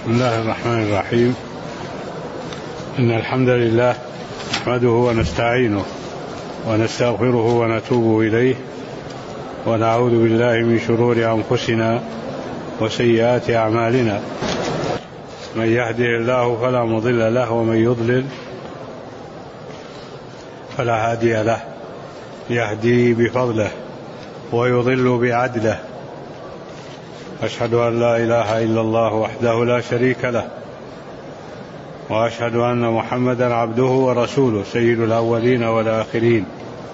بسم الله الرحمن الرحيم. إن الحمد لله نحمده ونستعينه ونستغفره ونتوب إليه ونعوذ بالله من شرور أنفسنا وسيئات أعمالنا. من يهده الله فلا مضل له ومن يضلل فلا هادي له. يهدي بفضله ويضل بعدله. أشهد أن لا إله إلا الله وحده لا شريك له وأشهد أن محمدا عبده ورسوله سيد الأولين والآخرين.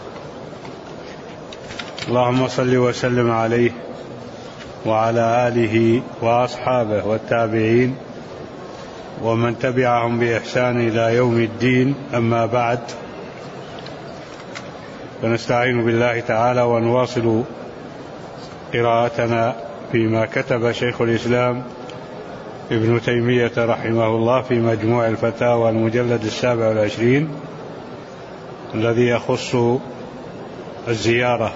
اللهم صل وسلم عليه وعلى آله وأصحابه والتابعين ومن تبعهم بإحسان إلى يوم الدين. أما بعد، فنستعين بالله تعالى ونواصل قراءتنا فيما كتب شيخ الإسلام ابن تيمية رحمه الله في مجموع الفتاوى المجلد 27 الذي يخص الزيارة.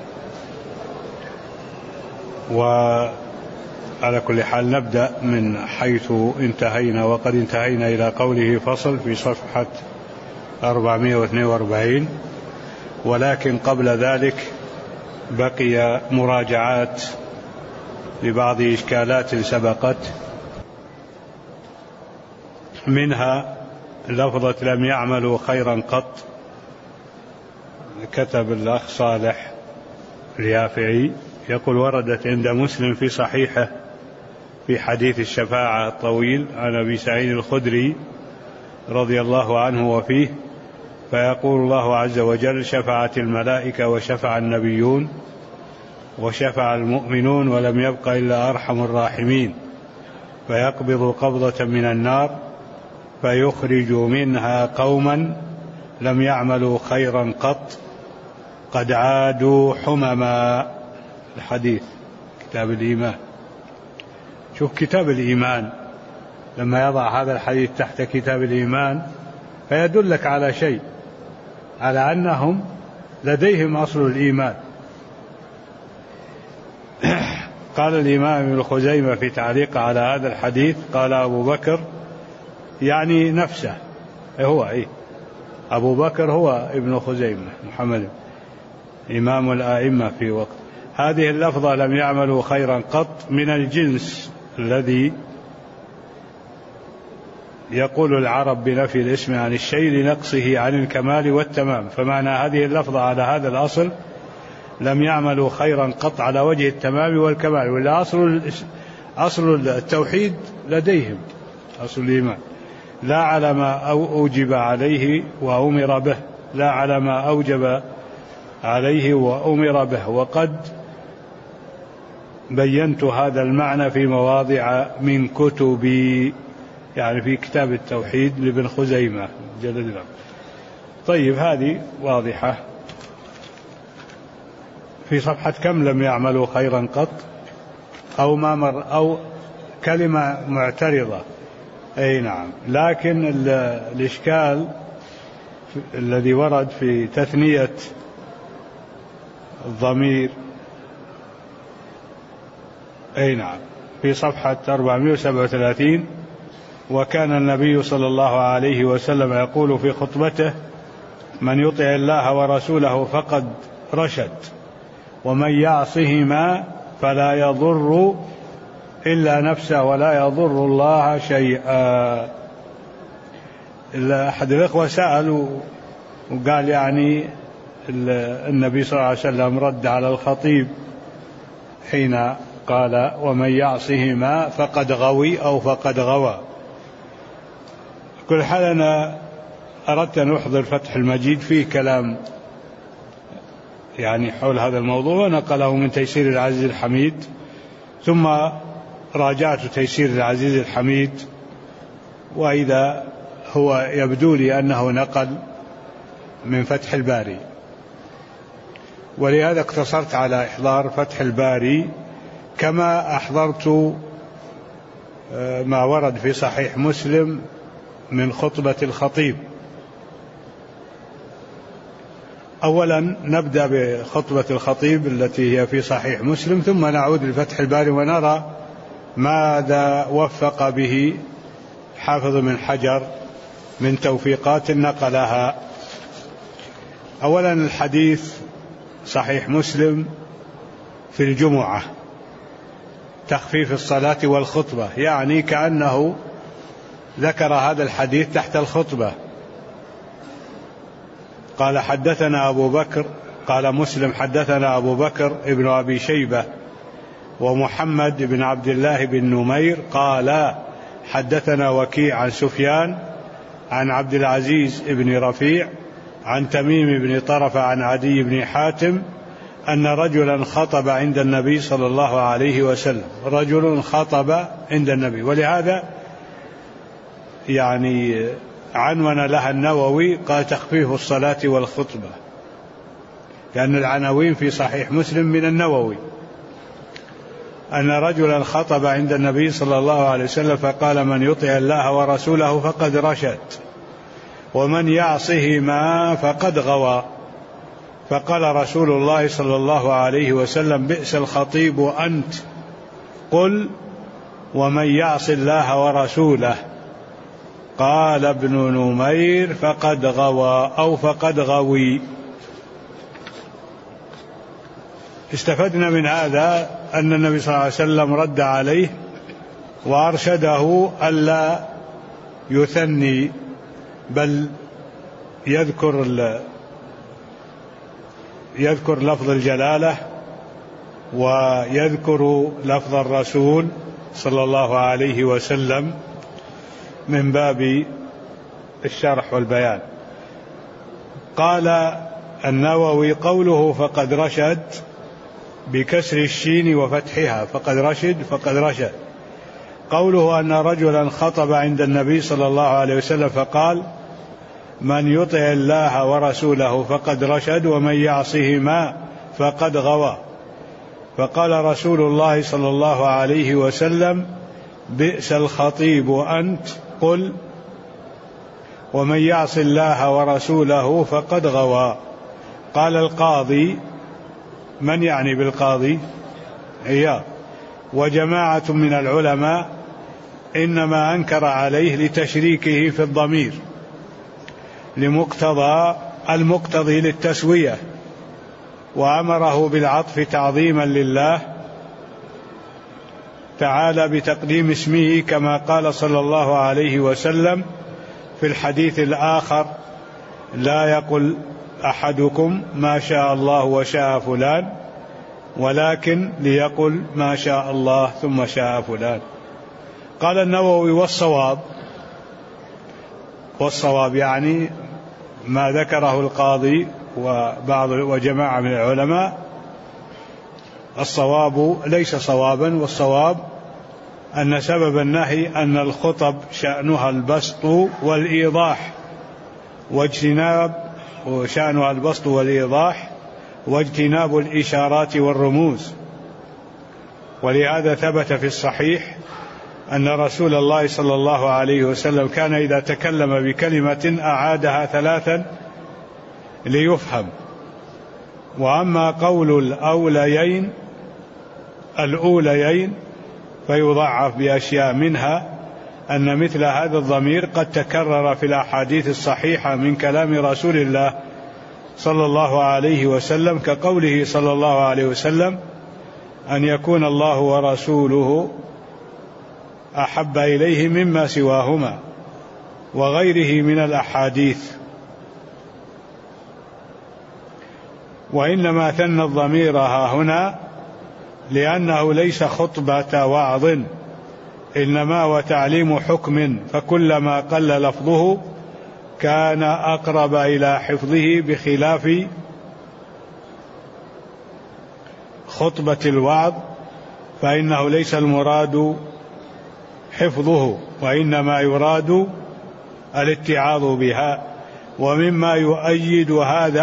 وعلى كل حال نبدأ من حيث انتهينا، وقد انتهينا إلى قوله فصل في صفحة 442. ولكن قبل ذلك بقي مراجعات لبعض إشكالات سبقت، منها لفظة لم يعملوا خيرا قط. كتب الأخ صالح اليافعي يقول: وردت عند مسلم في صحيحه في حديث الشفاعة الطويل عن أبي سعيد الخدري رضي الله عنه وفيه: فيقول الله عز وجل: شفعت الملائكة وشفع النبيون وشفع المؤمنون ولم يبق إلا أرحم الراحمين، فيقبض قبضة من النار فيخرج منها قوما لم يعملوا خيرا قط قد عادوا حمما. الحديث كتاب الإيمان. شوف كتاب الإيمان لما يضع هذا الحديث تحت كتاب الإيمان فيدلك على شيء، على أنهم لديهم أصل الإيمان. قال الإمام ابن خزيمة في تعليق على هذا الحديث: قال أبو بكر، يعني نفسه هو أبو بكر هو ابن خزيمة محمد إمام الآئمة في وقت هذه اللفظة لم يعملوا خيرا قط من الجنس الذي يقول العرب بنفي الاسم عن الشيء لنقصه عن الكمال والتمام. فمعنى هذه اللفظة على هذا الأصل لم يعملوا خيرا قط على وجه التمام والكمال، ولا أصل التوحيد لديهم، أصل الإيمان، لا على ما أوجب عليه وأمر به، لا على ما أوجب عليه وأمر به. وقد بينت هذا المعنى في مواضع من كتبي، يعني في كتاب التوحيد لابن خزيمة جلد الله. طيب، هذه واضحة. في صفحة كم لم يعملوا خيرا قط؟ أو ما مر، أو كلمة معترضة. أي نعم. لكن الإشكال الذي ورد في تثنية الضمير، أي نعم، في صفحة 437: وكان النبي صلى الله عليه وسلم يقول في خطبته: من يطع الله ورسوله فقد رشد، ومن يعصهما فلا يضر إلا نفسه ولا يضر الله شيئا. أحد الإخوة سأل وقال يعني النبي صلى الله عليه وسلم رد على الخطيب حين قال: ومن يعصهما فقد غوي أو فقد غوى. كل حال أنا أردت أن أحضر فتح المجيد فيه كلام يعني حول هذا الموضوع، ونقله من تيسير العزيز الحميد، ثم راجعت تيسير العزيز الحميد، وإذا هو يبدو لي أنه نقل من فتح الباري، ولهذا اقتصرت على إحضار فتح الباري، كما أحضرت ما ورد في صحيح مسلم من خطبة الخطيب. أولا نبدأ بخطبة الخطيب التي هي في صحيح مسلم، ثم نعود لفتح الباري ونرى ماذا وفق به حافظ بن حجر من توفيقات نقلها؟ أولا الحديث صحيح مسلم في الجمعة تخفيف الصلاة والخطبة، يعني كأنه ذكر هذا الحديث تحت الخطبة. قال حدثنا أبو بكر، قال مسلم حدثنا أبو بكر ابن أبي شيبة ومحمد بن عبد الله بن نمير قال حدثنا وكيع عن سفيان عن عبد العزيز بن رفيع عن تميم بن طرفة عن عدي بن حاتم أن رجلا خطب عند النبي صلى الله عليه وسلم. رجل خطب عند النبي، ولهذا يعني عنون لها النووي قال تخفيف الصلاة والخطبة، لأن العناوين في صحيح مسلم من النووي. أن رجلا خطب عند النبي صلى الله عليه وسلم فقال من يطع الله ورسوله فقد رشد ومن يعصهما فقد غوى. فقال رسول الله صلى الله عليه وسلم بئس الخطيب أنت، قل ومن يعص الله ورسوله. قال ابن نمير فقد غوى أو فقد غوي. استفدنا من هذا أن النبي صلى الله عليه وسلم رد عليه وأرشده ألا يثني، بل يذكر لفظ الجلالة ويذكر لفظ الرسول صلى الله عليه وسلم من باب الشرح والبيان. قال النووي قوله فقد رشد بكسر الشين وفتحها، فقد رشد. قوله أن رجلا خطب عند النبي صلى الله عليه وسلم فقال من يطع الله ورسوله فقد رشد ومن يعصهما فقد غوى. فقال رسول الله صلى الله عليه وسلم بئس الخطيب أنت، قل ومن يعص الله ورسوله فقد غوى. قال القاضي، من يعني بالقاضي؟ عياض وجماعة من العلماء إنما أنكر عليه لتشريكه في الضمير المقتضي للتسوية، وأمره بالعطف تعظيما لله تعالى بتقديم اسمه كما قال صلى الله عليه وسلم في الحديث الآخر لا يقل أحدكم ما شاء الله وشاء فلان ولكن ليقل ما شاء الله ثم شاء فلان. قال النووي والصواب يعني ما ذكره القاضي وجماعة من العلماء، الصواب ليس صوابا، والصواب أن سبب النهي أن الخطب شأنها البسط والإيضاح واجتناب الإشارات والرموز. ولهذا ثبت في الصحيح أن رسول الله صلى الله عليه وسلم كان إذا تكلم بكلمة أعادها 3 ليفهم. وأما قول الأوليين فيضعف بأشياء، منها أن مثل هذا الضمير قد تكرر في الأحاديث الصحيحة من كلام رسول الله صلى الله عليه وسلم، كقوله صلى الله عليه وسلم أن يكون الله ورسوله أحب إليه مما سواهما، وغيره من الأحاديث. وإنما ثنى الضمير هنا لأنه ليس خطبة وعظ، إنما وتعليم حكم، فكلما قل لفظه كان أقرب إلى حفظه، بخلاف خطبة الوعظ فإنه ليس المراد حفظه وإنما يراد الاتعاظ بها. ومما يؤيد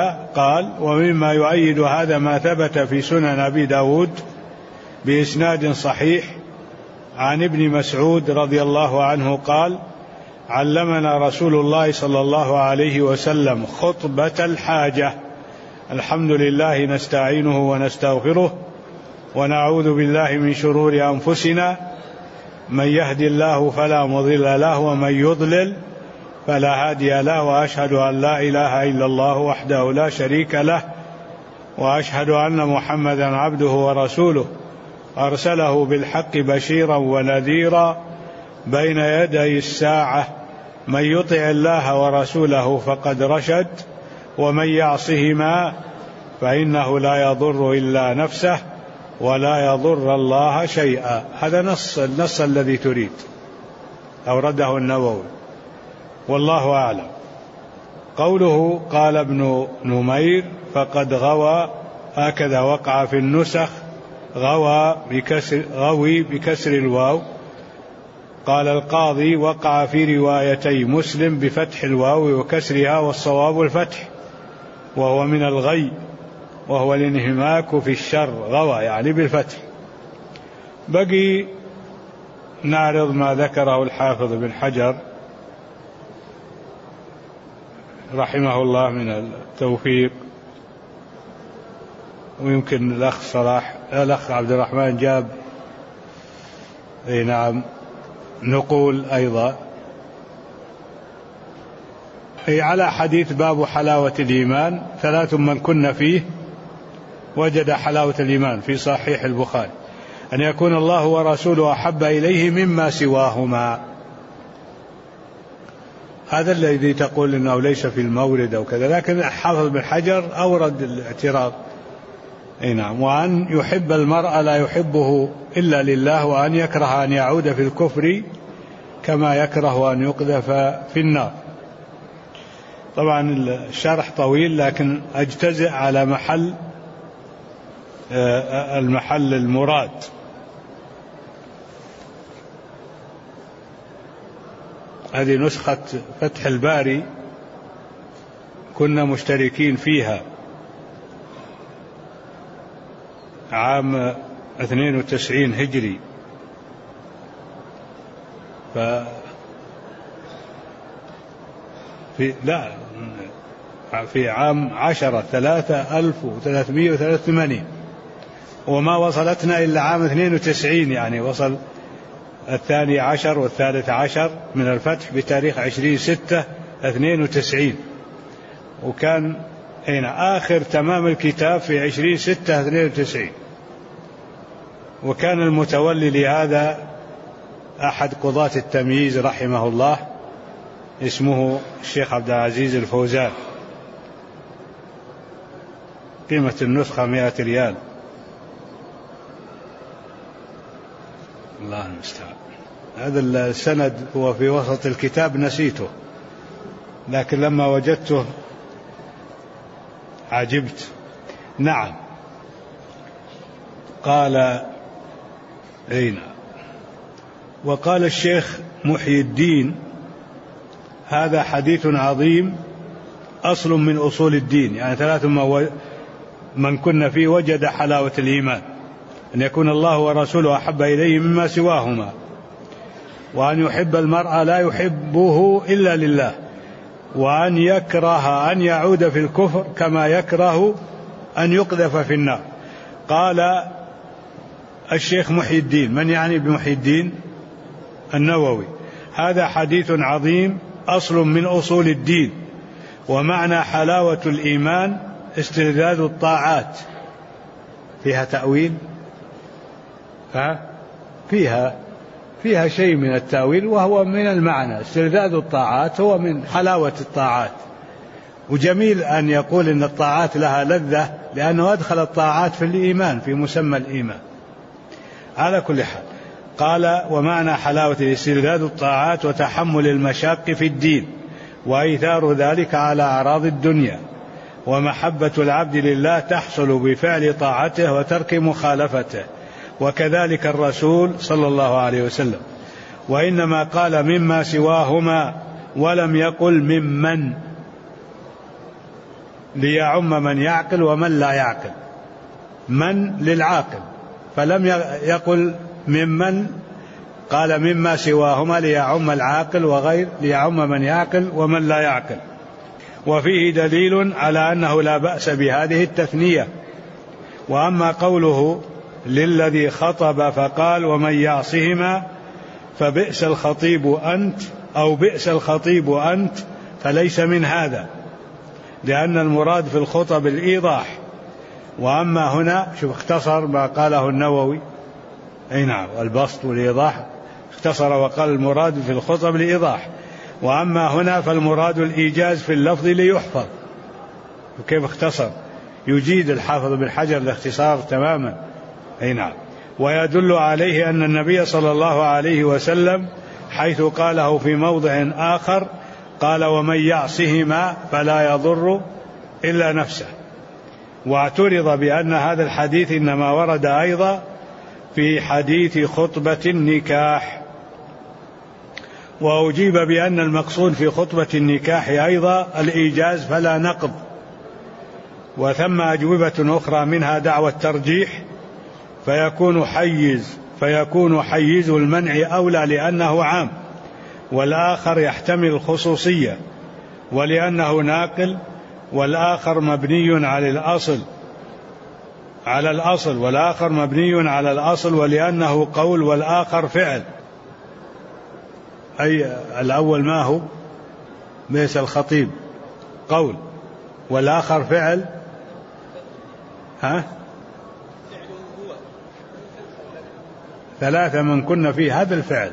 هذا ما ثبت في سنن أبي داود بإسناد صحيح عن ابن مسعود رضي الله عنه قال علمنا رسول الله صلى الله عليه وسلم خطبة الحاجة: الحمد لله نستعينه ونستغفره ونعوذ بالله من شرور أنفسنا من يهدي الله فلا مضل له ومن يضلل فلا هادي له، وأشهد أن لا إله إلا الله وحده لا شريك له، وأشهد أن محمدا عبده ورسوله أرسله بالحق بشيرا ونذيرا بين يدي الساعة، من يطع الله ورسوله فقد رشد، ومن يعصهما فإنه لا يضر إلا نفسه ولا يضر الله شيئا. هذا النص الذي تريد أورده النووي، والله أعلم. قوله قال ابن نمير فقد غوى، هكذا وقع في النسخ، غوي بكسر الواو. قال القاضي وقع في روايتي مسلم بفتح الواو وكسرها، والصواب الفتح، وهو من الغي، وهو الانهماك في الشر، غوى يعني بالفتح. بقي نعرض ما ذكره الحافظ بن حجر رحمه الله من التوفيق، ويمكن الأخ عبد الرحمن جاب نعم نقول أيضا على حديث باب حلاوة الإيمان، 3 من كن فيه وجد حلاوة الإيمان في صحيح البخاري: أن يكون الله ورسوله أحب إليه مما سواهما. هذا الذي تقول إنه ليس في المورد أو كذا، لكن حافظ بن حجر أورد الاعتراض. نعم. وأن يحب المرء لا يحبه إلا لله، وأن يكره أن يعود في الكفر كما يكره أن يقذف في النار. طبعا الشرح طويل، لكن أجتزئ على المحل المراد. هذه نسخة فتح الباري كنا مشتركين فيها عام 92 هجري، في عام 10/3/1383، وما وصلتنا إلا عام 92، يعني وصل 12 و13 من الفتح بتاريخ 20/6/92، وكان آخر تمام الكتاب في 20/6/92. وكان المتولي لهذا أحد قضاة التمييز رحمه الله، اسمه الشيخ عبد العزيز الفوزان. قيمة النسخة 100 ريال. الله المستعان. هذا السند هو في وسط الكتاب، نسيته، لكن لما وجدته عجبت. نعم. قال وقال الشيخ محي الدين: هذا حديث عظيم، أصل من أصول الدين، يعني 3 من كن فيه وجد حلاوة الإيمان: أن يكون الله ورسوله أحب إليه مما سواهما، وأن يحب المرء لا يحبه إلا لله، وأن يكره أن يعود في الكفر كما يكره أن يقذف في النار. قال الشيخ محي الدين، من يعني بمحي الدين؟ النووي: هذا حديث عظيم، أصل من أصول الدين، ومعنى حلاوة الإيمان استلذاذ الطاعات. فيها تأويل؟ فيها شيء من التأويل، وهو من المعنى. استلذاذ الطاعات هو من حلاوة الطاعات. وجميل أن يقول إن الطاعات لها لذة، لأنه أدخل الطاعات في الإيمان، في مسمى الإيمان. على كل حال، قال: ومعنى حلاوة استلذاذ الطاعات وتحمل المشاق في الدين، وإيثار ذلك على أعراض الدنيا، ومحبة العبد لله تحصل بفعل طاعته وترك مخالفته، وكذلك الرسول صلى الله عليه وسلم. وإنما قال مما سواهما ولم يقل ممن، ليعم من يعقل ومن لا يعقل. من للعاقل، فلم يقل ممن، قال مما سواهما ليعم العاقل وغير، ليعم من يعقل ومن لا يعقل. وفيه دليل على أنه لا بأس بهذه التثنية. وأما قوله للذي خطب فقال ومن يعصهما، فبئس الخطيب أنت أو بئس الخطيب أنت فليس من هذا، لأن المراد في الخطب الإيضاح. وأما هنا شوف اختصر ما قاله النووي، أي نعم، البسط والإيضاح، اختصر وقال المراد في الخطب الإيضاح، وأما هنا فالمراد الإيجاز في اللفظ ليحفظ. وكيف اختصر؟ يجيد الحافظ بن حجر الاختصار تماما، أي نعم. ويدل عليه أن النبي صلى الله عليه وسلم حيث قاله في موضع آخر قال ومن يعصهما فلا يضر إلا نفسه. واعترض بأن هذا الحديث إنما ورد أيضا في حديث خطبة النكاح، وأجيب بأن المقصود في خطبة النكاح أيضا الإيجاز فلا نقض. وثم أجوبة أخرى منها دعوى الترجيح، فيكون حيز المنع أولى لأنه عام، والآخر يحتمل الخصوصية ولأنه ناقل، والآخر مبني على الأصل والآخر مبني على الأصل ولأنه قول والآخر فعل. أي الأول ما هو؟ بئس الخطيب قول، والآخر فعل. ثلاثة من كن فيه هذا الفعل،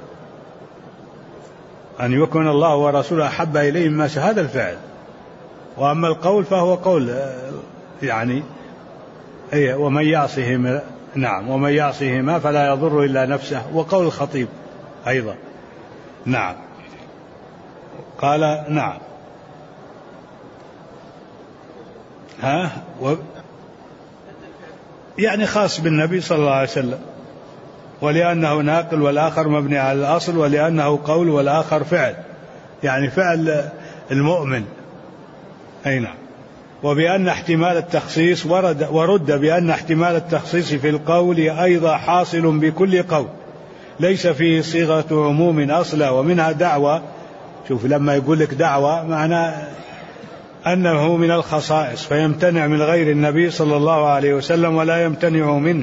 أن يكون الله ورسوله أحب إليه مما هذا الفعل. وأما القول فهو قول يعني ومن يعصهما، نعم، ومن يعصهما فلا يضر إلا نفسه، وقول الخطيب أيضا، نعم. قال نعم، يعني خاص بالنبي صلى الله عليه وسلم، ولأنه ناقل والآخر مبني على الأصل، ولأنه قول والآخر فعل، يعني فعل المؤمن، أي نعم. وبأن احتمال التخصيص ورد بأن احتمال التخصيص في القول أيضا حاصل بكل قول ليس فيه صيغة عموم أصلا، ومنها دعوة. شوف لما يقول لك دعوة معناه أنه من الخصائص، فيمتنع من غير النبي صلى الله عليه وسلم ولا يمتنع منه،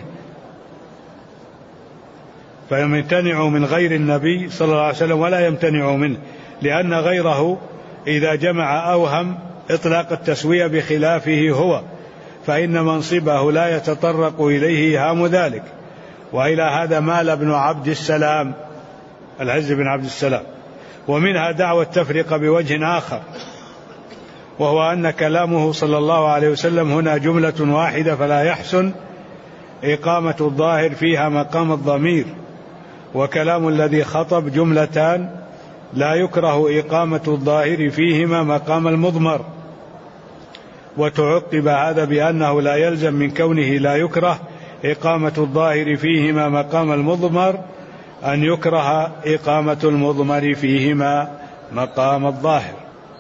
فيمتنع من غير النبي صلى الله عليه وسلم ولا يمتنع منه، لأن غيره إذا جمع أوهم إطلاق التسوية بخلافه هو، فإن منصبه لا يتطرق إليه هام ذلك. وإلى هذا مال ابن عبد السلام، العز بن عبد السلام. ومنها دعوة التفرقة بوجه آخر، وهو أن كلامه صلى الله عليه وسلم هنا جملة واحدة، فلا يحسن إقامة الظاهر فيها مقام الضمير، وكلام الذي خطب جملتان لا يكره إقامة الظاهر فيهما مقام المضمر. وتعقب هذا بأنه لا يلزم من كونه لا يكره إقامة الظاهر فيهما مقام المضمر أن يكره إقامة المضمر فيهما مقام الظاهر.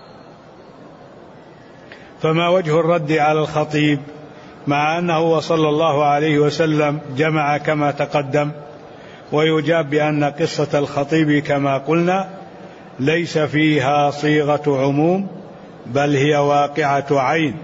فما وجه الرد على الخطيب مع أنه صلى الله عليه وسلم جمع كما تقدم؟ ويجاب بأن قصة الخطيب كما قلنا ليس فيها صيغة عموم، بل هي واقعة عين،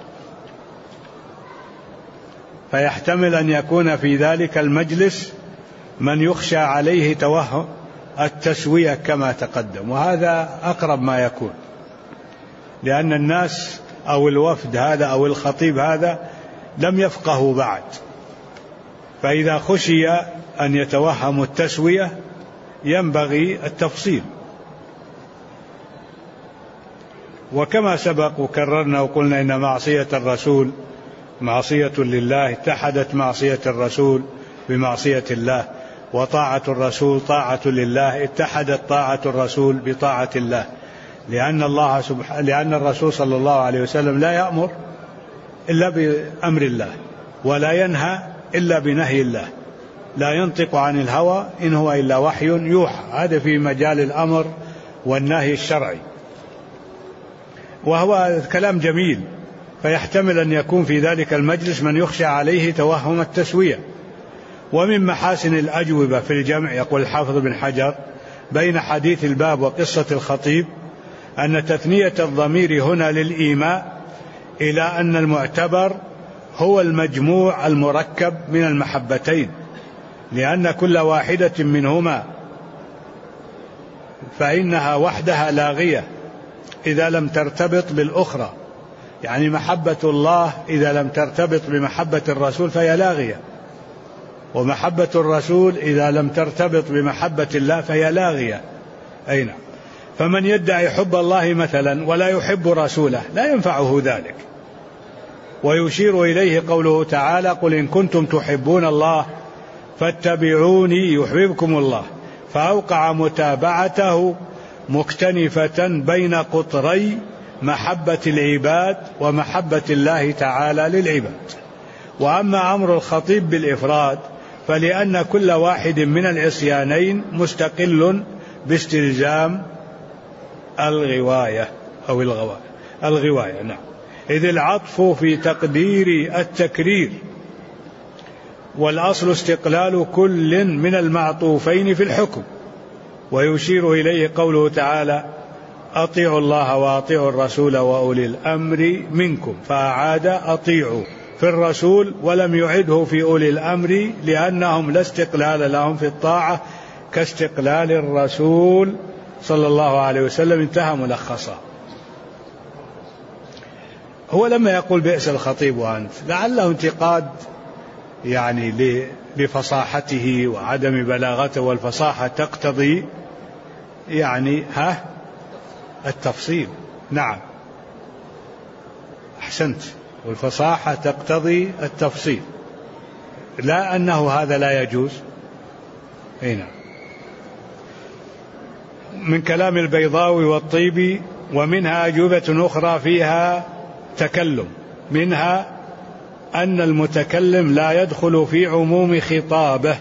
فيحتمل أن يكون في ذلك المجلس من يخشى عليه توهم التسوية كما تقدم، وهذا أقرب ما يكون، لأن الناس أو الوفد هذا أو الخطيب هذا لم يفقهوا بعد، فإذا خشي أن يتوهموا التسوية ينبغي التفصيل. وكما سبق وكررنا وقلنا إن معصية الرسول معصية لله، اتحدت معصية الرسول بمعصية الله، وطاعة الرسول طاعة لله، اتحدت طاعة الرسول بطاعة الله، لأن الرسول صلى الله عليه وسلم لا يأمر إلا بأمر الله، ولا ينهى إلا بنهي الله، لا ينطق عن الهوى إن هو إلا وحي يوحى. هذا في مجال الأمر والنهي الشرعي، وهو كلام جميل، فيحتمل أن يكون في ذلك المجلس من يخشى عليه توهم التسوية. ومن محاسن الأجوبة في الجمع، يقول الحافظ بن حجر، بين حديث الباب وقصة الخطيب أن تثنية الضمير هنا للإيماء إلى أن المعتبر هو المجموع المركب من المحبتين، لأن كل واحدة منهما فإنها وحدها لاغية إذا لم ترتبط بالأخرى، يعني محبة الله إذا لم ترتبط بمحبة الرسول فهي لاغية، ومحبة الرسول إذا لم ترتبط بمحبة الله فهي لاغية. أين فمن يدعي حب الله مثلا ولا يحب رسوله لا ينفعه ذلك. ويشير إليه قوله تعالى: قل إن كنتم تحبون الله فاتبعوني يحببكم الله. فأوقع متابعته مكتنفة بين قطري محبة العباد ومحبة الله تعالى للعباد. وأما أمر الخطيب بالإفراد فلأن كل واحد من العصيانين مستقل باستلزام الغواية أو الغواية. نعم. إذ العطف في تقدير التكرير، والأصل استقلال كل من المعطوفين في الحكم. ويشير إليه قوله تعالى: أطيعوا الله وأطيعوا الرسول وأولي الأمر منكم، فأعاد أطيعوا في الرسول ولم يعده في أولي الأمر لأنهم لا استقلال لهم في الطاعة كاستقلال الرسول صلى الله عليه وسلم. انتهى ملخصا. هو لما يقول بئس الخطيب وأنت لعله انتقاد يعني لفصاحته وعدم بلاغته، والفصاحة تقتضي يعني التفصيل. نعم أحسنت، والفصاحة تقتضي التفصيل، لا أنه هذا لا يجوز. هنا من كلام البيضاوي والطيبي. ومنها أجوبة أخرى فيها تكلم، منها أن المتكلم لا يدخل في عموم خطابه،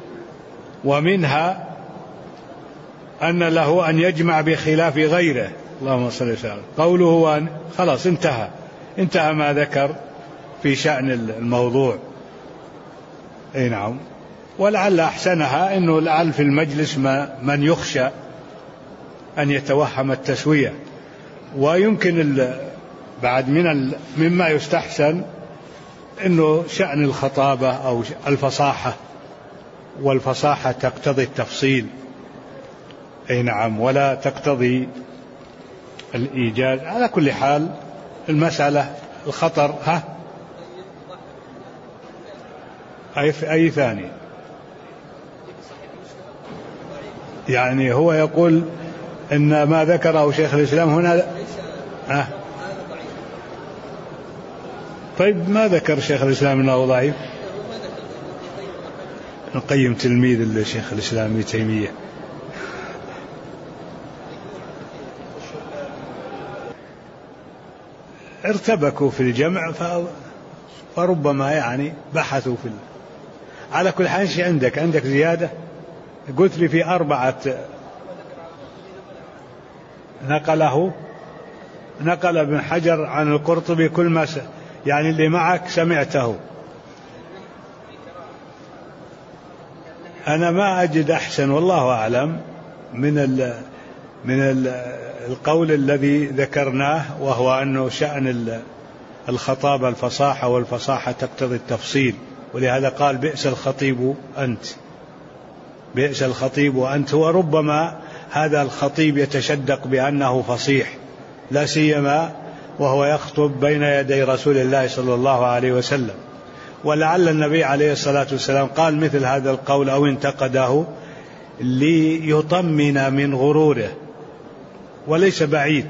ومنها أن له أن يجمع بخلاف غيره. اللهم صل وسلم. قوله خلاص انتهى ما ذكر في شأن الموضوع. أي نعم. ولعل أحسنها أنه لعل في المجلس من يخشى أن يتوهم التسوية، ويمكن بعد مما يستحسن أنه شأن الخطابة أو الفصاحة، والفصاحة تقتضي التفصيل. أي نعم، ولا تقتضي الإيجاز. على كل حال المسألة الخطر أي ثاني، يعني هو يقول إن ما ذكره شيخ الإسلام هنا طيب ما ذكر شيخ الإسلام أنه ضعيف؟ نقيم تلميذ لشيخ الإسلام ابن تيمية. ارتبكوا في الجمع فربما يعني بحثوا على كل حال. شيء عندك زيادة؟ قلت لي في 4 نقل ابن حجر عن القرطبي كل ما يعني اللي معك سمعته. أنا ما أجد أحسن والله أعلم من القول الذي ذكرناه، وهو أنه شأن الخطابة الفصاحة، والفصاحة تقتضي التفصيل. ولهذا قال بئس الخطيب أنت، بئس الخطيب أنت. وربما هذا الخطيب يتشدق بأنه فصيح، لا سيما وهو يخطب بين يدي رسول الله صلى الله عليه وسلم. ولعل النبي عليه الصلاة والسلام قال مثل هذا القول أو انتقده ليطمن من غروره. وليس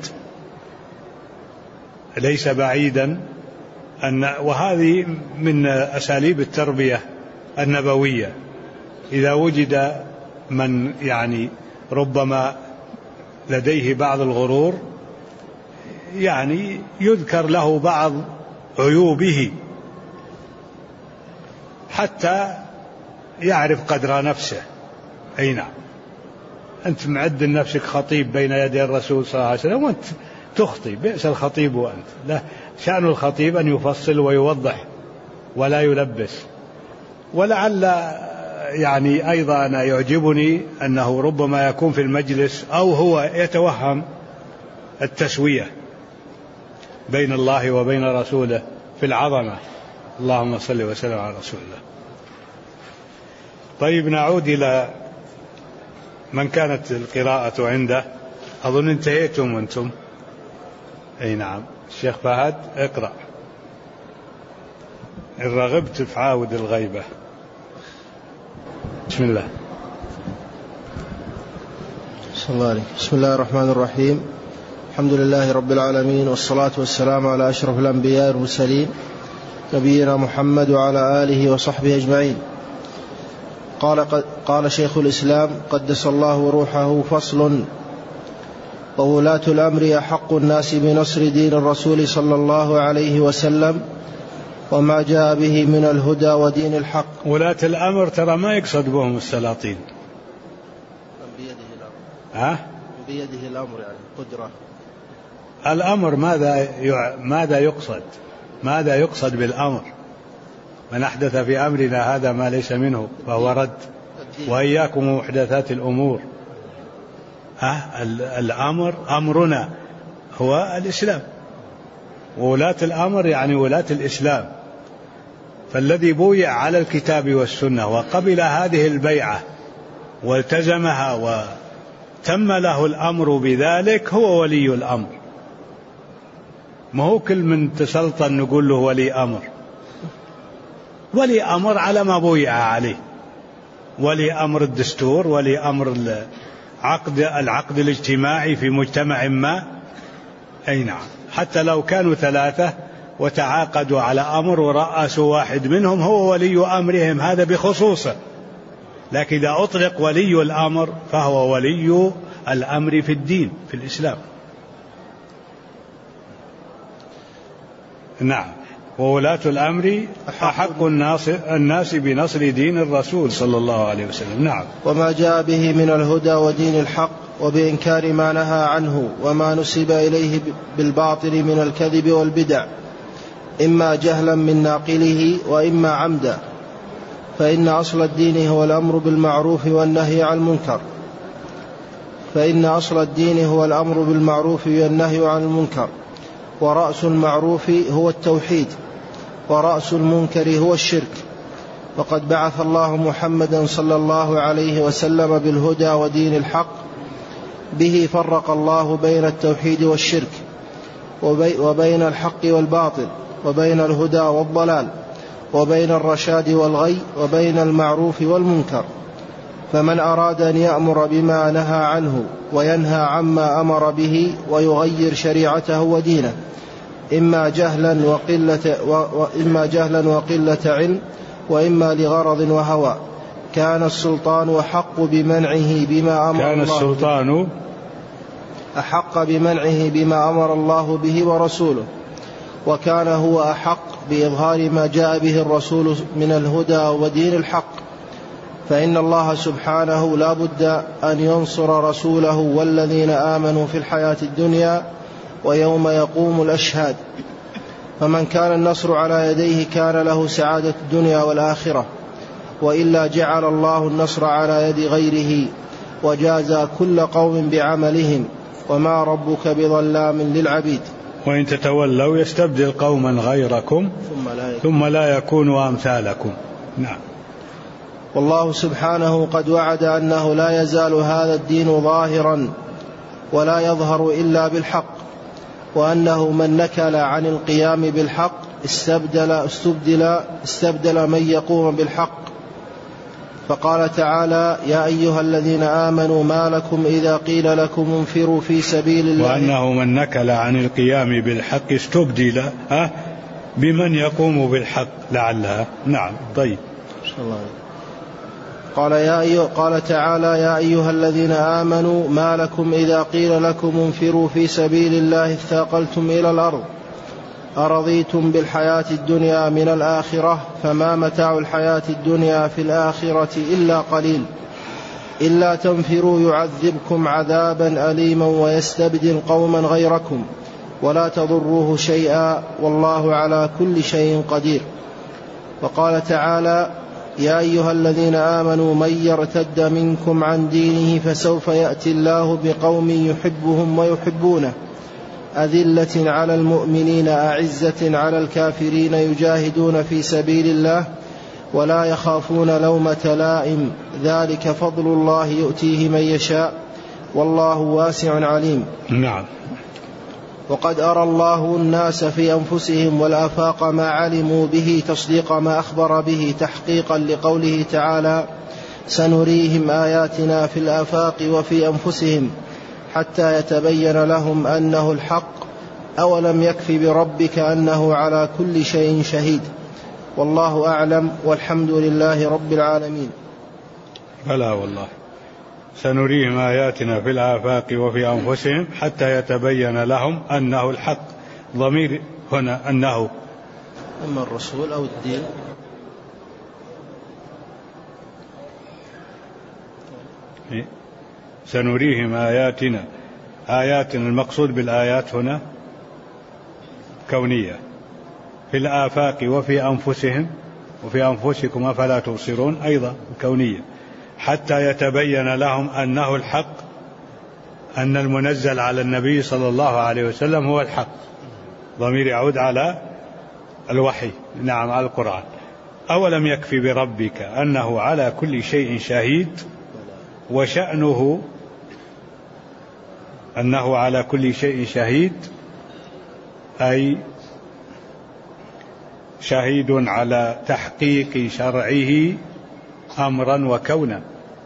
بعيدا وهذه من أساليب التربية النبوية. إذا وجد من يعني ربما لديه بعض الغرور، يعني يذكر له بعض عيوبه حتى يعرف قدر نفسه. أي نعم. أنت معد لنفسك خطيب بين يدي الرسول صلى الله عليه وسلم وأنت تخطي. بئس الخطيب وأنت. لا، شأن الخطيب أن يفصل ويوضح ولا يلبس. ولعل يعني أيضا أنا يعجبني أنه ربما يكون في المجلس أو هو يتوهم التسوية بين الله وبين رسوله في العظمة. اللهم صل وسلم على رسول الله. طيب نعود إلى من كانت القراءة عنده؟ أظن انتهيتم أنتم. أي نعم. الشيخ فهد اقرأ، إن رغبت فعاود الغيبة. بسم الله. بسم الله الرحمن الرحيم. الحمد لله رب العالمين، والصلاة والسلام على أشرف الأنبياء والمرسلين نبينا محمد وعلى آله وصحبه أجمعين. قال شيخ الإسلام قدس الله روحه: فصل: وولاة الأمر أحق الناس بنصر دين الرسول صلى الله عليه وسلم وما جاء به من الهدى ودين الحق. ولاة الأمر ترى ما يقصد بهم السلاطين، بيده الأمر يعني قدرة. الأمر ماذا يقصد؟ ماذا يقصد بالأمر؟ من أحدث في أمرنا هذا ما ليس منه فهو رد، وإياكم محدثات الأمور. الأمر أمرنا هو الإسلام، وولاة الأمر يعني ولاة الإسلام. فالذي بويع على الكتاب والسنة وقبل هذه البيعة والتزمها وتم له الأمر بذلك هو ولي الأمر. ما هو كل من تسلطن نقول له ولي أمر. ولي أمر على ما بويع عليه، ولي أمر الدستور، ولي أمر العقد الاجتماعي في مجتمع ما. أي نعم. حتى لو كانوا 3 وتعاقدوا على أمر ورأسوا واحد منهم هو ولي أمرهم هذا بخصوصه. لكن إذا أطلق ولي الأمر فهو ولي الأمر في الدين في الإسلام. نعم. وولاة الأمر أحق الناس بنصر دين الرسول صلى الله عليه وسلم. نعم. وما جاء به من الهدى ودين الحق وبإنكار ما نهى عنه وما نسب إليه بالباطل من الكذب والبدع، إما جهلا من ناقله وإما عمدا. فإن أصل الدين هو الأمر بالمعروف والنهي عن المنكر. ورأس المعروف هو التوحيد، ورأس المنكر هو الشرك. وقد بعث الله محمدا صلى الله عليه وسلم بالهدى ودين الحق، به فرق الله بين التوحيد والشرك، وبين الحق والباطل، وبين الهدى والضلال، وبين الرشاد والغي، وبين المعروف والمنكر. فمن أراد أن يأمر بما نهى عنه وينهى عما أمر به ويغير شريعته ودينه، إما جهلا وقلة علم، وإما لغرض وهوى، كان السلطان أحق بمنعه بما أمر الله به ورسوله، وكان هو أحق بإظهار ما جاء به الرسول من الهدى ودين الحق. فإن الله سبحانه لا بد أن ينصر رسوله والذين آمنوا في الحياة الدنيا ويوم يقوم الأشهاد. فمن كان النصر على يديه كان له سعادة الدنيا والآخرة، وإلا جعل الله النصر على يد غيره وجازى كل قوم بعملهم، وما ربك بظلام للعبيد. وإن تتولوا يستبدل قوما غيركم ثم لا يكونوا أمثالكم. نعم. والله سبحانه قد وعد أنه لا يزال هذا الدين ظاهرا ولا يظهر إلا بالحق، وأنه من نكل عن القيام بالحق استبدل من يقوم بالحق. فقال تعالى: يا أيها الذين آمنوا ما لكم إذا قيل لكم انفروا في سبيل الله. وأنه من نكل عن القيام بالحق استبدل بمن يقوم بالحق لعلها. نعم. طيب. قال تعالى: يا أيها الذين آمنوا ما لكم إذا قيل لكم انفروا في سبيل الله اثاقلتم إلى الأرض أرضيتم بالحياة الدنيا من الآخرة فما متاع الحياة الدنيا في الآخرة إلا قليل إلا تنفروا يعذبكم عذابا أليما ويستبدل قوما غيركم ولا تضروه شيئا والله على كل شيء قدير. وقال تعالى: يا أيها الذين آمنوا من يرتد منكم عن دينه فسوف يأتي الله بقوم يحبهم ويحبونه أذلة على المؤمنين أعزة على الكافرين يجاهدون في سبيل الله ولا يخافون لومة لائم، ذلك فضل الله يؤتيه من يشاء والله واسع عليم. نعم. وقد أرى الله الناس في أنفسهم والآفاق ما علموا به تصديق ما أخبر به تحقيقا لقوله تعالى سنريهم آياتنا في الآفاق وفي أنفسهم حتى يتبين لهم أنه الحق أولم يكف بربك أنه على كل شيء شهيد. والله أعلم والحمد لله رب العالمين. بلى والله. سنريهم آياتنا في الآفاق وفي أنفسهم حتى يتبين لهم أنه الحق. ضمير هنا أنه أما الرسول أو الدين. سنريهم آياتنا. آياتنا المقصود بالآيات هنا كونية في الآفاق وفي أنفسهم وفي أنفسكم أفلا تبصرون أيضا كونية حتى يتبين لهم أنه الحق، أن المنزل على النبي صلى الله عليه وسلم هو الحق. ضمير يعود على الوحي، نعم على القرآن. أولم يكفي بربك أنه على كل شيء شهيد، وشأنه أنه على كل شيء شهيد أي شهيد على تحقيق شرعه أمرا وكونا.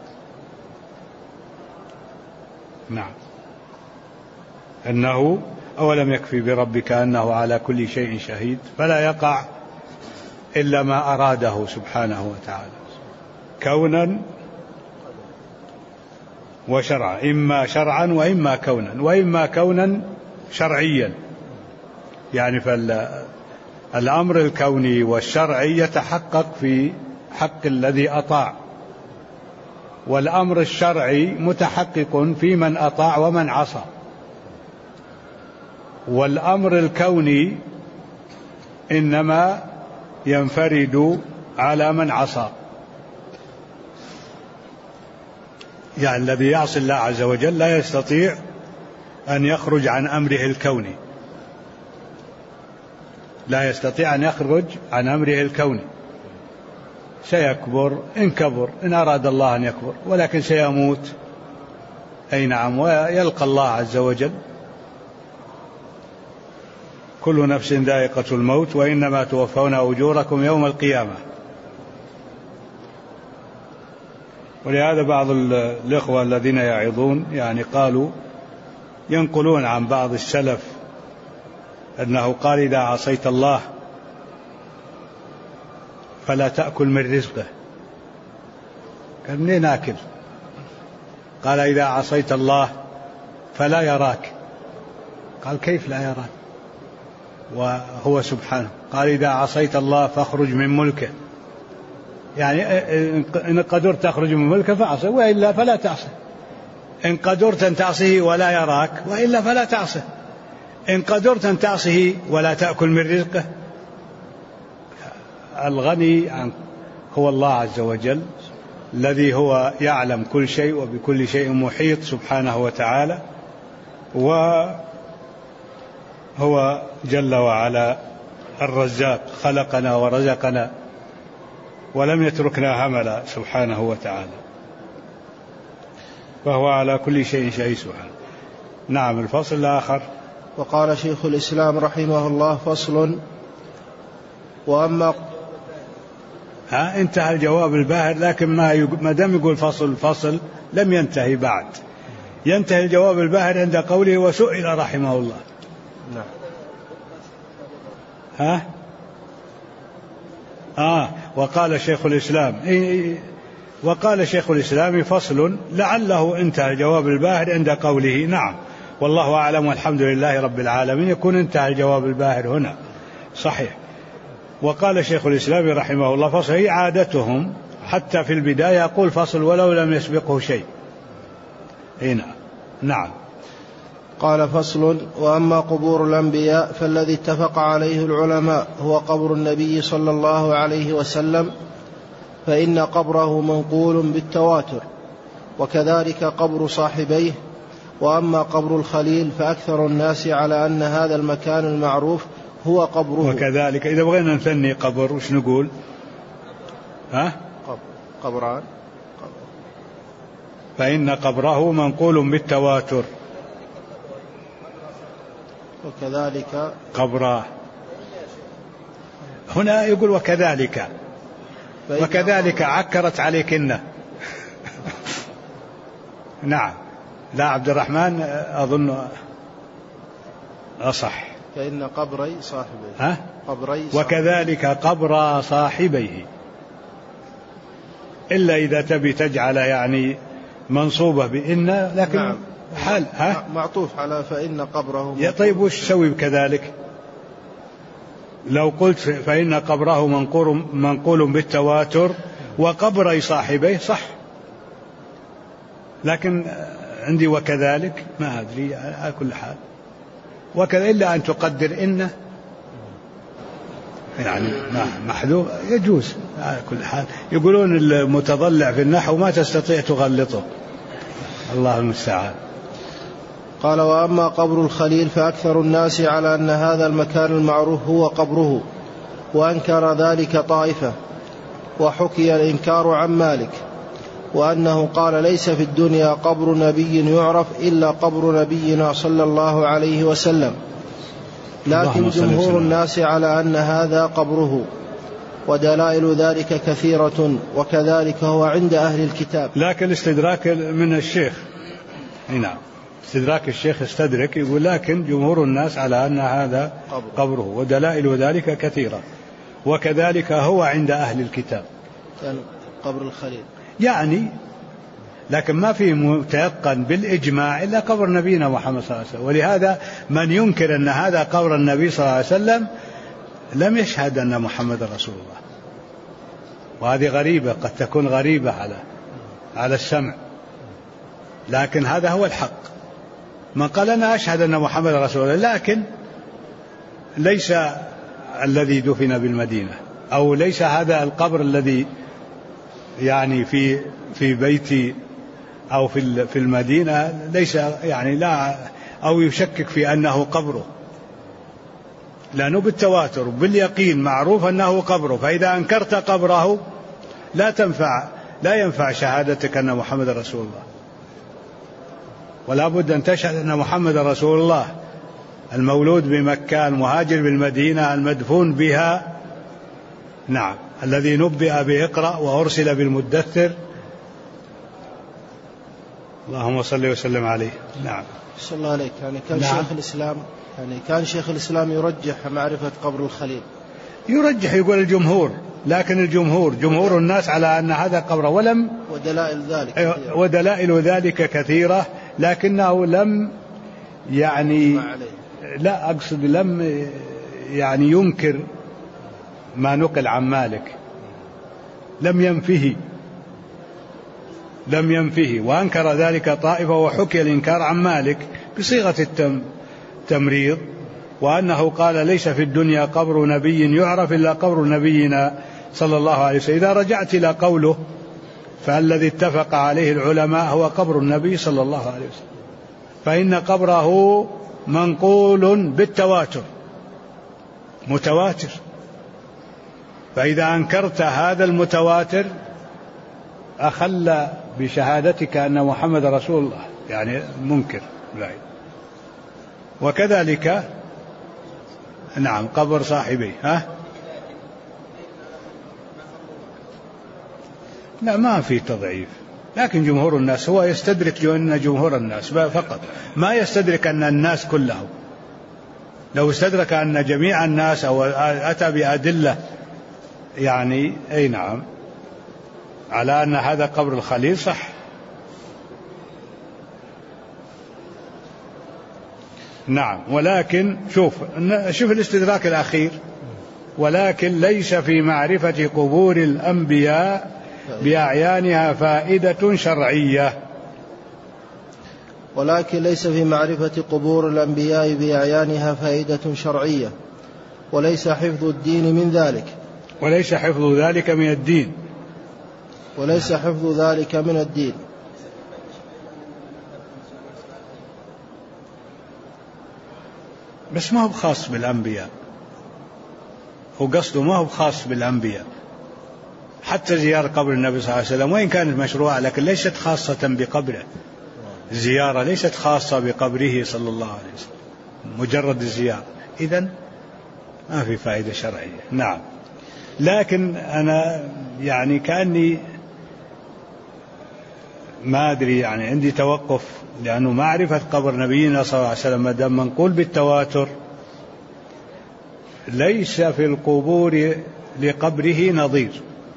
نعم. أنه أولم يكفي بربك أنه على كل شيء شهيد، فلا يقع إلا ما أراده سبحانه وتعالى كونا وشرعا، إما شرعا وإما كونا، وإما كونا شرعيا. يعني فالأمر الكوني والشرعي يتحقق في حق الذي أطاع، والأمر الشرعي متحقق في من أطاع ومن عصى، والأمر الكوني إنما ينفرد على من عصى. يعني الذي يعصي الله عز وجل لا يستطيع أن يخرج عن أمره الكوني، لا يستطيع أن يخرج عن أمره الكوني. سيكبر إن كبر، إن أراد الله أن يكبر، ولكن سيموت أي نعم، ويلقى الله عز وجل. كل نفس ذائقة الموت وإنما توفون أجوركم يوم القيامة. ولهذا بعض الإخوة الذين يعظون يعني قالوا، ينقلون عن بعض السلف أنه قال إذا عصيت الله فلا تأكل من رزقه. قال منين آكل؟ قال إذا عصيت الله فلا يراك. قال كيف لا يراك وهو سبحانه؟ قال إذا عصيت الله فاخرج من ملكه. يعني إن قدرت تخرج من ملكه فاعصه، وإلا فلا تعصه. إن قدرت أن تعصيه ولا يراك، وإلا فلا تعصه. إن قدرت أن تعصيه ولا تأكل من رزقه. الغني هو الله عز وجل الذي هو يعلم كل شيء وبكل شيء محيط سبحانه وتعالى، وهو جل وعلا الرزاق، خلقنا ورزقنا ولم يتركنا هملا سبحانه وتعالى، فهو على كل شيء شهيد سبحانه. نعم. الفصل الآخر. وقال شيخ الإسلام رحمه الله فصل. وأما انتهى الجواب الباهر، لكن ما دام يقول فصل لم ينتهي بعد. ينتهي الجواب الباهر عند قوله وسئل رحمه الله. نعم. وقال شيخ الإسلام وقال شيخ الإسلام فصل، لعله انتهى الجواب الباهر عند قوله نعم والله أعلم والحمد لله رب العالمين، يكون انتهى الجواب الباهر هنا صحيح. وقال شيخ الإسلام رحمه الله فصل، هي عادتهم حتى في البداية يقول فصل ولو لم يسبقه شيء. هنا نعم. قال فصل. وأما قبور الأنبياء فالذي اتفق عليه العلماء هو قبر النبي صلى الله عليه وسلم، فإن قبره منقول بالتواتر، وكذلك قبر صاحبيه. وأما قبر الخليل فأكثر الناس على أن هذا المكان المعروف هو قبره. وكذلك إذا بغينا نثني قبر وش نقول؟ قبران. فإن قبره منقول بالتواتر. وكذلك قبره هنا يقول وكذلك عكرت عليكن. نعم. لا عبد الرحمن أظن أصح. فإن قبري صاحبيه. وكذلك قبر صاحبيه، إلا إذا تبي تجعل يعني منصوبة بإن، لكن نعم. حال معطوف على فإن قبره. طيب وش تسوي بكذلك؟ لو قلت فإن قبره منقول بالتواتر وقبري صاحبيه صح، لكن عندي وكذلك ما أدري على كل حال. وكذا إلا أن تقدر إن يعني محذوف يجوز على كل حال. يقولون المتضلع في النحو ما تستطيع تغلطه، الله المستعان. قال: وأما قبر الخليل فأكثر الناس على أن هذا المكان المعروف هو قبره، وأنكر ذلك طائفة، وحكي الإنكار عن مالك، وأنه قال: ليس في الدنيا قبر نبي يعرف إلا قبر نبينا صلى الله عليه وسلم، لكن جمهور الناس على أن هذا قبره، ودلائل ذلك كثيرة، وكذلك هو عند أهل الكتاب. لكن استدراك من الشيخ، نعم، استدراك الشيخ استدرك يقول: لكن جمهور الناس على أن هذا قبره، ودلائل ذلك كثيرة، وكذلك هو عند أهل الكتاب. يعني قبر الخليل يعني، لكن ما في متيقن بالإجماع إلا قبر نبينا محمد صلى الله عليه وسلم. ولهذا من ينكر أن هذا قبر النبي صلى الله عليه وسلم لم يشهد أن محمد رسول الله، وهذه غريبة، قد تكون غريبة على السمع، لكن هذا هو الحق. من قال أنا أشهد أن محمد رسول الله، لكن ليس الذي دفن بالمدينة، أو ليس هذا القبر الذي يعني في بيتي أو في المدينة، ليس يعني لا، أو يشكك في أنه قبره، لأنه بالتواتر باليقين معروف أنه قبره. فإذا أنكرت قبره لا ينفع شهادتك أن محمد رسول الله، ولا بد أن تشهد أن محمد رسول الله، المولود بمكة، المهاجر بالمدينة، المدفون بها، نعم، الذي نبئ بإقرأ وأرسل بالمدثر، اللهم صل وسلم عليه. نعم. صلى الله عليك. يعني كان شيخ الإسلام يرجح معرفة قبر الخليل، يرجح، يقول الجمهور، لكن جمهور الناس على أن هذا قبره، ودلائل ذلك كثيرة، لكنه لم يعني لا أقصد لم يعني ينكر ما نقل عن مالك، لم ينفه، وأنكر ذلك طائفة، وحكي الإنكار عن مالك بصيغة التمريض، وأنه قال: ليس في الدنيا قبر نبي يعرف إلا قبر نبينا صلى الله عليه وسلم. إذا رجعت إلى قوله فالذي اتفق عليه العلماء هو قبر النبي صلى الله عليه وسلم، فإن قبره منقول بالتواتر، متواتر. فإذا أنكرت هذا المتواتر أخل بشهادتك أن محمد رسول الله، يعني منكر بعيد. وكذلك نعم قبر صاحبي. لا، ما في تضعيف، لكن جمهور الناس، هو يستدرك أن جمهور الناس فقط، ما يستدرك أن الناس كلهم. لو استدرك أن جميع الناس أو أتى بأدلة يعني أي نعم على أن هذا قبر الخليل صح. نعم. ولكن شوف الاستدراك الأخير: ولكن ليس في معرفة قبور الأنبياء بأعيانها فائدة شرعية. ولكن ليس في معرفة قبور الأنبياء بأعيانها فائدة شرعية، وليس حفظ الدين من ذلك، وليس حفظ ذلك من الدين، وليس حفظ ذلك من الدين. بس ما هو خاص بالأنبياء، هو قصده ما هو خاص بالأنبياء، حتى زيارة قبر النبي صلى الله عليه وسلم وإن كانت مشروعة لكن ليست خاصة بقبره، الزيارة ليست خاصة بقبره صلى الله عليه وسلم، مجرد الزيارة، إذن ما في فائدة شرعية. نعم. لكن أنا يعني كأني ما أدري، يعني عندي توقف، لأنه معرفة قبر نبينا صلى الله عليه وسلم ما دام منقول بالتواتر ليس في القبور لقبره نظير.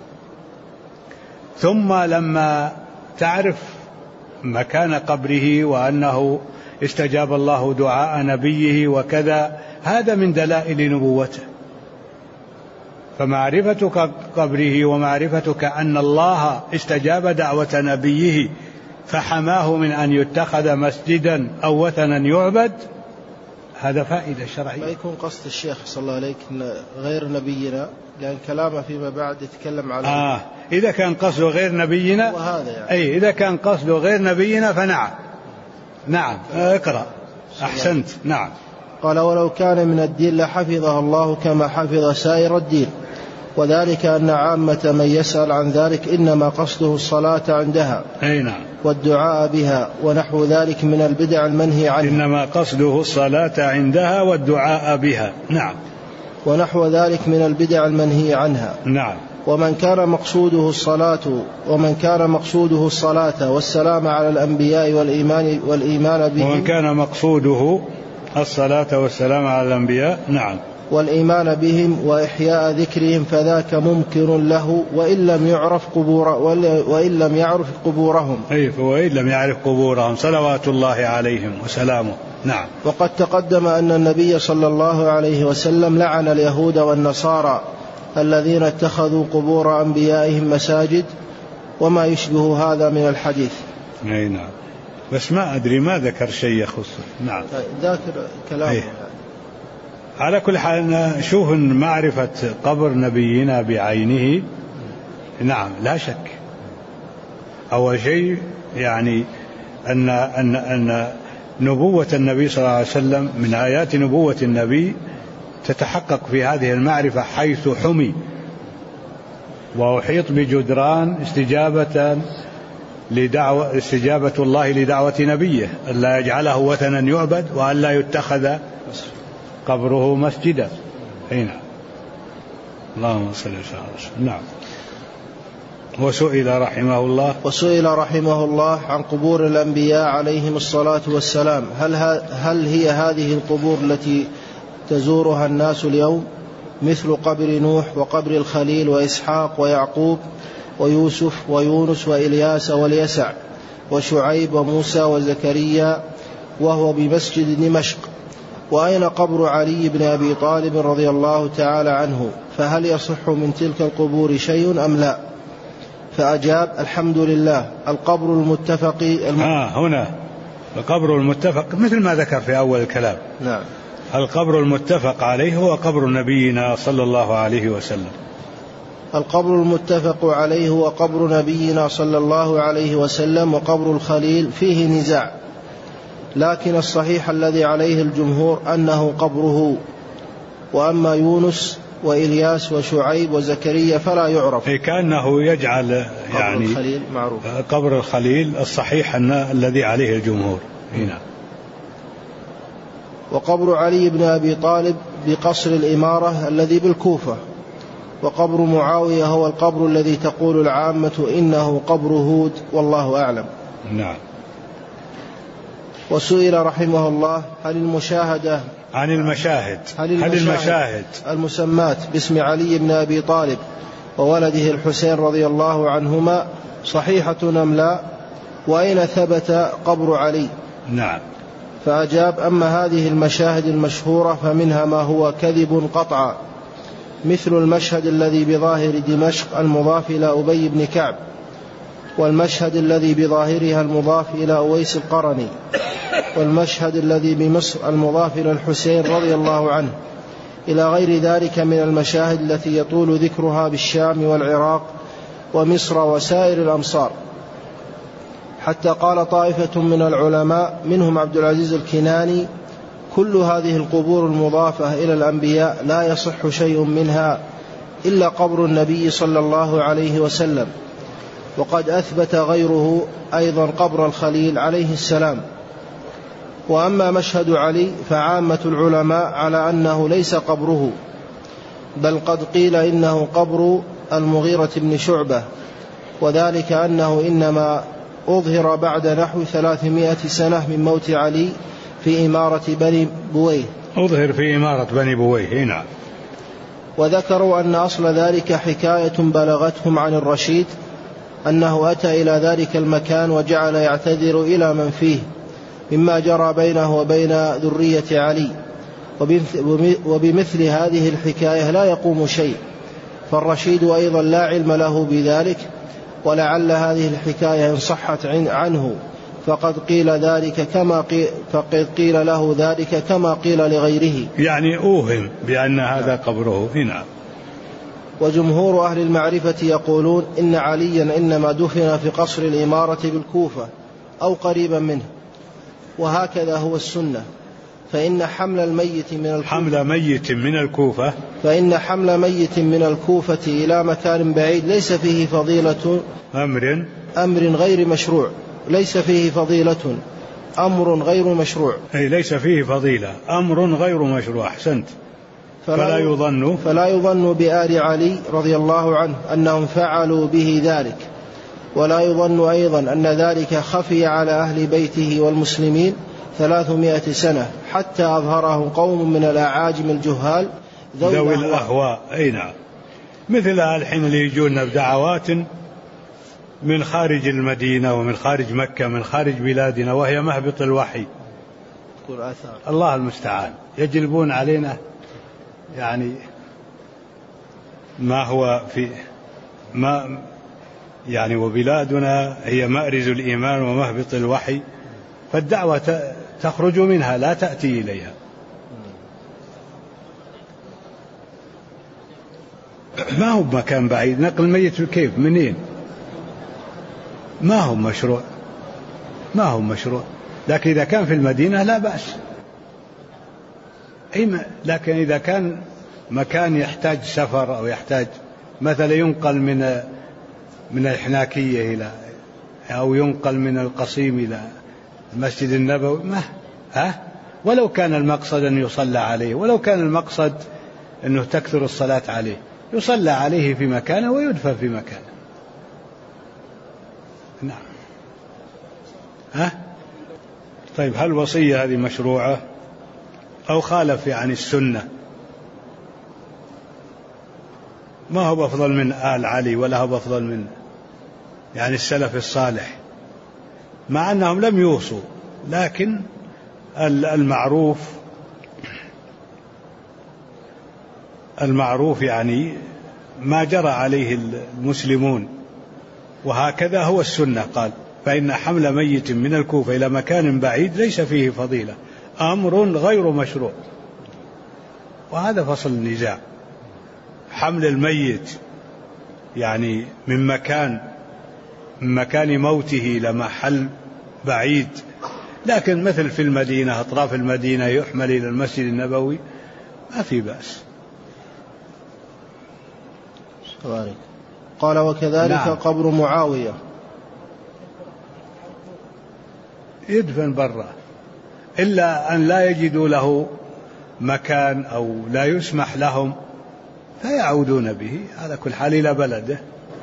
ثم لما تعرف مكان قبره وأنه استجاب الله دعاء نبيه وكذا، هذا من دلائل نبوته. فمعرفتك قبره ومعرفتك أن الله استجاب دعوة نبيه فحماه من أن يتخذ مسجدا أو وثنا يعبد، هذا فائدة شرعية. ما يكون قصد الشيخ صلى الله عليه غير نبينا، لأن كلامه فيما بعد يتكلم على إذا كان قصده غير نبينا، وهذا يعني. أي إذا كان قصده غير نبينا فنعم. نعم. اقرأ. أحسنت. نعم. قال: ولو كان من الدين لحفظه الله كما حفظ سائر الدين، وذلك أن عامة من يسأل عن ذلك إنما قصده الصلاة عندها والدعاء بها ونحو ذلك من البدع المنهي عنها. إنما قصده الصلاة عندها والدعاء بها. نعم. ونحو ذلك من البدع المنهي عنها. نعم. ومن كان مقصوده الصلاة والسلام على الأنبياء والإيمان بهم. ومن كان مقصوده الصلاة والسلام على الأنبياء. نعم. والإيمان بهم وإحياء ذكرهم فذاك ممكن له وإن لم يعرف قبورهم. وإن لم يعرف قبورهم صلوات الله عليهم وسلامه. نعم. وقد تقدم أن النبي صلى الله عليه وسلم لعن اليهود والنصارى الذين اتخذوا قبور أنبيائهم مساجد وما يشبه هذا من الحديث. نعم. بس ما أدري ما ذكر شيء يخصه. نعم. ذاكر كلامه. على كل حال نشوف معرفة قبر نبينا بعينه. نعم لا شك. أول شيء يعني أن نبوة النبي صلى الله عليه وسلم من آيات نبوة النبي تتحقق في هذه المعرفة، حيث حمي وأحيط بجدران استجابة الله لدعوة نبيه ألا يجعله وثنا يعبد وألا يتخذ قبره مسجدا. هنا اللهم صل وسلم. نعم. وسئل رحمه الله عن قبور الأنبياء عليهم الصلاة والسلام: هل هي هذه القبور التي تزورها الناس اليوم، مثل قبر نوح وقبر الخليل وإسحاق ويعقوب ويوسف ويونس وإلياس واليسع وشعيب وموسى وزكريا، وهو بمسجد دمشق؟ وأين قبر علي بن أبي طالب رضي الله تعالى عنه؟ فهل يصح من تلك القبور شيء أم لا؟ فأجاب: الحمد لله، القبر المتفق هنا القبر المتفق مثل ما ذكر في أول الكلام. نعم. القبر المتفق عليه هو قبر نبينا صلى الله عليه وسلم. القبر المتفق عليه هو قبر نبينا صلى الله عليه وسلم، وقبر الخليل فيه نزاع، لكن الصحيح الذي عليه الجمهور أنه قبره. وأما يونس وإلياس وشعيب وزكريا فلا يعرف. كأنه يجعل يعني قبر الخليل معروف. قبر الخليل الصحيح أن الذي عليه الجمهور. هنا. وقبر علي بن أبي طالب بقصر الإمارة الذي بالكوفة. وقبر معاوية هو القبر الذي تقول العامة إنه قبر هود، والله أعلم. نعم. وسئل رحمه الله: هل المشاهدة عن المشاهد المسمات باسم علي بن أبي طالب وولده الحسين رضي الله عنهما صحيحة أم لا؟ وأين ثبت قبر علي؟ نعم. فأجاب: أما هذه المشاهد المشهورة فمنها ما هو كذب قطعا، مثل المشهد الذي بظاهر دمشق المضاف إلى أبي بن كعب، والمشهد الذي بظاهرها المضاف إلى أويس القرني، والمشهد الذي بمصر المضاف إلى الحسين رضي الله عنه، إلى غير ذلك من المشاهد التي يطول ذكرها بالشام والعراق ومصر وسائر الأمصار، حتى قال طائفة من العلماء منهم عبد العزيز الكناني: كل هذه القبور المضافة إلى الأنبياء لا يصح شيء منها إلا قبر النبي صلى الله عليه وسلم، وقد أثبت غيره أيضا قبر الخليل عليه السلام. وأما مشهد علي فعامة العلماء على أنه ليس قبره، بل قد قيل إنه قبر المغيرة بن شعبة، وذلك أنه إنما أظهر بعد نحو 300 سنة من موت علي في إمارة بني بويه. أظهر في إمارة بني بويه. نعم. وذكروا أن أصل ذلك حكاية بلغتهم عن الرشيد أنه أتى إلى ذلك المكان وجعل يعتذر إلى من فيه مما جرى بينه وبين ذرية علي، وبمثل هذه الحكاية لا يقوم شيء، فالرشيد أيضا لا علم له بذلك، ولعل هذه الحكاية إن صحت عنه فقد قيل له ذلك كما قيل لغيره، يعني أوهم بأن هذا قبره. نعم. وجمهور أهل المعرفة يقولون إن عليا إنما دفن في قصر الإمارة بالكوفة أو قريبا منه، وهكذا هو السنة، فإن حمل ميت من الكوفة إلى مكان بعيد ليس فيه فضيلة أمر غير مشروع، ليس فيه فضيلة أمر غير مشروع، أي ليس فيه فضيلة أمر غير مشروع. أحسنت. فلا يظن بآل علي رضي الله عنه أنهم فعلوا به ذلك، ولا يظن أيضا أن ذلك خفي على أهل بيته والمسلمين 300 سنة حتى أظهره قوم من الأعاجم الجهال ذوي الأهواء. أي نعم. مثل الحين اللي يجون بدعوات من خارج المدينة ومن خارج مكة من خارج بلادنا وهي مهبط الوحي، الله المستعان، يجلبون علينا يعني ما هو في ما يعني، وبلادنا هي مأرز الإيمان ومهبط الوحي، فالدعوة تخرج منها لا تأتي إليها. ما هو مكان بعيد، نقل الميت كيف منين؟ ما هو مشروع، لكن إذا كان في المدينة لا بأس. لكن إذا كان مكان يحتاج سفر أو يحتاج مثلا ينقل من الحناكية إلى أو ينقل من القصيم إلى المسجد النبوي، ولو كان المقصد أن يصلى عليه، ولو كان المقصد أنه تكثر الصلاة عليه، يصلى عليه في مكانه ويدفن في مكانه. نعم. طيب، هل الوصية هذه مشروعة أو خالف يعني السنة؟ ما هو أفضل من آل علي ولا هو أفضل من يعني السلف الصالح، مع أنهم لم يوصوا، لكن المعروف يعني ما جرى عليه المسلمون، وهكذا هو السنة. قال فإن حمل ميت من الكوفة إلى مكان بعيد ليس فيه فضيلة أمر غير مشروع. وهذا فصل النزاع، حمل الميت يعني من مكان موته إلى محل بعيد، لكن مثل في المدينة أطراف المدينة يحمل إلى المسجد النبوي ما في بأس. قال وكذلك نعم. قبر معاوية يدفن برا، إلا أن لا يجدوا له مكان أو لا يسمح لهم فيعودون به على كل حال إلى بلده.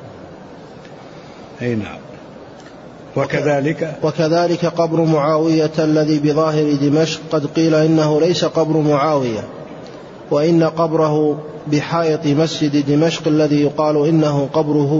أي نعم. وكذلك قبر معاوية الذي بظاهر دمشق قد قيل إنه ليس قبر معاوية، وإن قبره بحائط مسجد دمشق الذي يقال إنه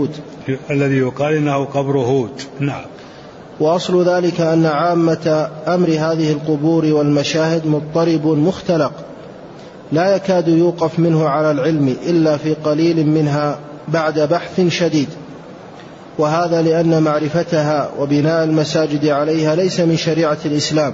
قبر هود. نعم. وأصل ذلك أن عامة أمر هذه القبور والمشاهد مضطرب مختلق لا يكاد يوقف منه على العلم إلا في قليل منها بعد بحث شديد، وهذا لأن معرفتها وبناء المساجد عليها ليس من شريعة الإسلام،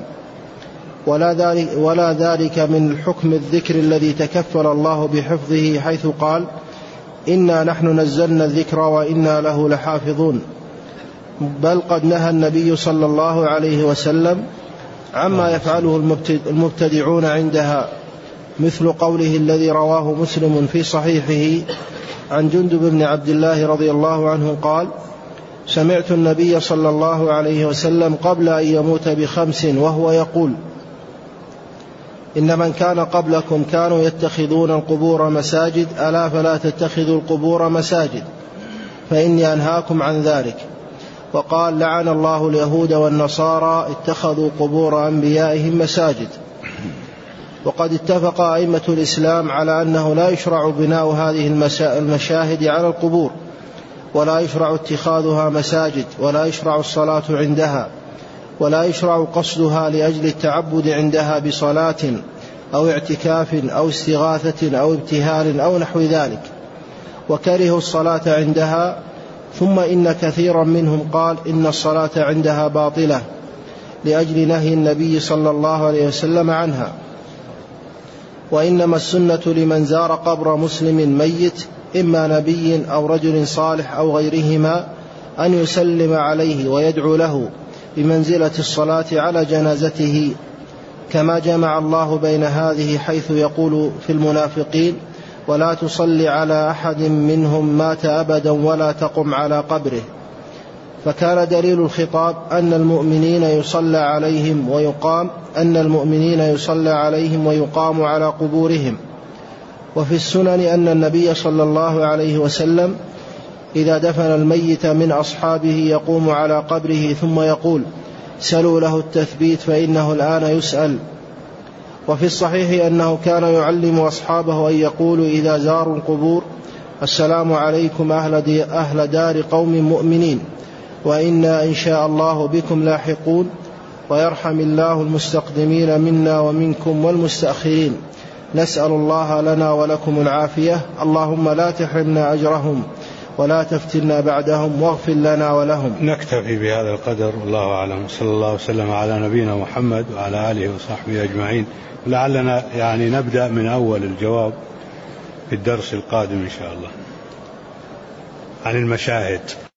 ولا ذلك من الحكم الذكر الذي تكفل الله بحفظه، حيث قال إنا نحن نزلنا الذكر وإنا له لحافظون. بل قد نهى النبي صلى الله عليه وسلم عما يفعله المبتدعون عندها، مثل قوله الذي رواه مسلم في صحيحه عن جندب بن عبد الله رضي الله عنه قال: سمعت النبي صلى الله عليه وسلم قبل أن يموت ب5 وهو يقول: إن من كان قبلكم كانوا يتخذون القبور مساجد، ألا فلا تتخذوا القبور مساجد، فإني أنهاكم عن ذلك. وقال: لعن الله اليهود والنصارى اتخذوا قبور أنبيائهم مساجد. وقد اتفق أئمة الإسلام على أنه لا يشرع بناء هذه المشاهد على القبور، ولا يشرع اتخاذها مساجد، ولا يشرع الصلاة عندها، ولا يشرع قصدها لأجل التعبد عندها بصلاة أو اعتكاف أو استغاثة أو ابتهال أو نحو ذلك، وكرهوا الصلاة عندها. ثم إن كثيرا منهم قال إن الصلاة عندها باطلة لأجل نهي النبي صلى الله عليه وسلم عنها. وإنما السنة لمن زار قبر مسلم ميت إما نبي أو رجل صالح أو غيرهما أن يسلم عليه ويدعو له بمنزلة الصلاة على جنازته، كما جمع الله بين هذه حيث يقول في المنافقين: ولا تصل على أحد منهم مات أبدا ولا تقم على قبره. فكان دليل الخطاب أن المؤمنين يصلى عليهم ويقام على قبورهم. وفي السنن أن النبي صلى الله عليه وسلم إذا دفن الميت من أصحابه يقوم على قبره ثم يقول: سلوا له التثبيت فإنه الآن يسأل. وفي الصحيح أنه كان يعلم أصحابه أن يقولوا إذا زاروا القبور: السلام عليكم أهل دار قوم مؤمنين، وإنا إن شاء الله بكم لاحقون، ويرحم الله المستقدمين منا ومنكم والمستأخرين، نسأل الله لنا ولكم العافية، اللهم لا تحرمنا أجرهم ولا تفتنا بعدهم، واغفر لنا ولهم. نكتفي بهذا القدر، والله أعلم. صلى الله وسلم على نبينا محمد وعلى آله وصحبه أجمعين. لعلنا نبدأ من أول الجواب في الدرس القادم إن شاء الله عن المشاهد.